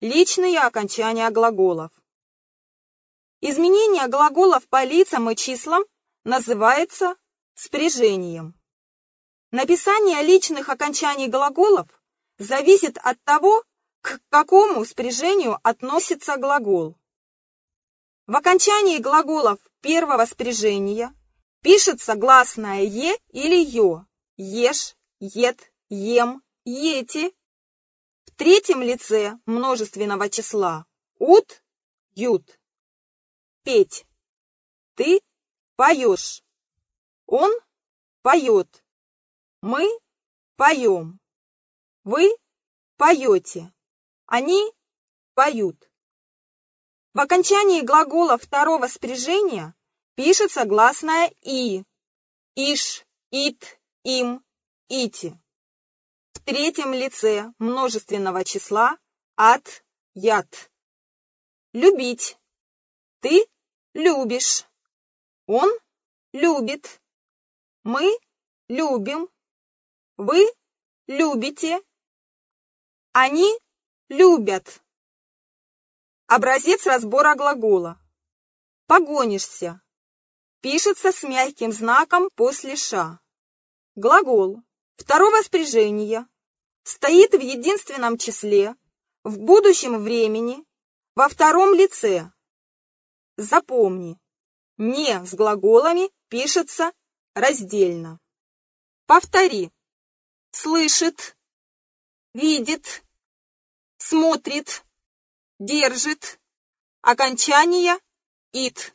Личные окончания глаголов. Изменение глаголов по лицам и числам называется спряжением. Написание личных окончаний глаголов зависит от того, к какому спряжению относится глагол. В окончании глаголов первого спряжения пишется гласное «е» или «ё», «ешь», «ед», «ем», «ете». В третьем лице множественного числа «ут», «ют». Петь. Ты поешь. Он поет. Мы поем. Вы поете. Они поют. В окончании глагола второго спряжения пишется гласное «и». Иш, ит, им, ити. В третьем лице множественного числа ат, ят. Любить. Ты любишь. Он любит. Мы любим. Вы любите. Они любят. Образец разбора глагола. Погонишься. Пишется с мягким знаком после ша. Глагол второго спряжения стоит в единственном числе, в будущем времени, во втором лице. Запомни, «не» с глаголами пишется раздельно. Повтори. Слышит, видит, смотрит, держит. Окончание «ит».